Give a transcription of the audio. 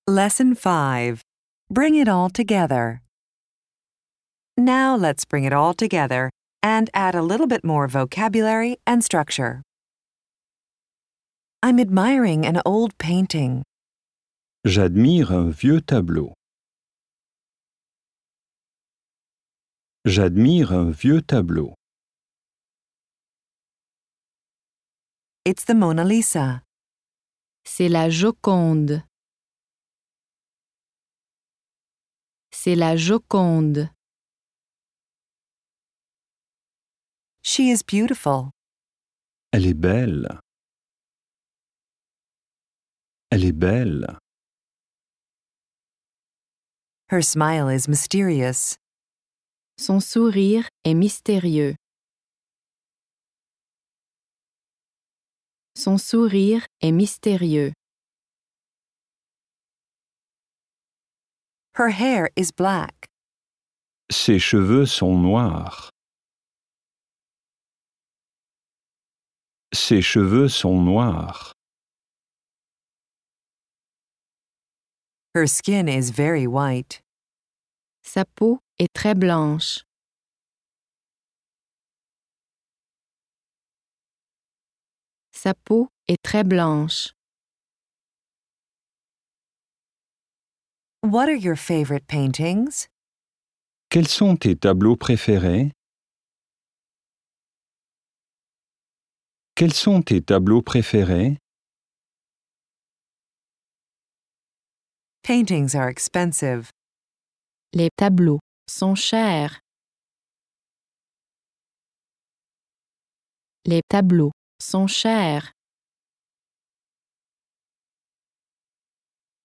Lesson 5. Bring it all together. Now let's bring it all together and add a little bit more vocabulary and structure. I'm admiring an old painting. J'admire un vieux tableau. J'admire un vieux tableau. It's the Mona Lisa. C'est la Joconde. C'est la Joconde. She is beautiful. Elle est belle. Elle est belle. Her smile is mysterious. Son sourire est mystérieux. Son sourire est mystérieux. Her hair is black. Ses cheveux sont noirs. Ses cheveux sont noirs. Her skin is very white. Sa peau est très blanche. Sa peau est très blanche. What are your favorite paintings? Quels sont tes tableaux préférés? Quels sont tes tableaux préférés? Paintings are expensive. Les tableaux sont chers. Les tableaux sont chers.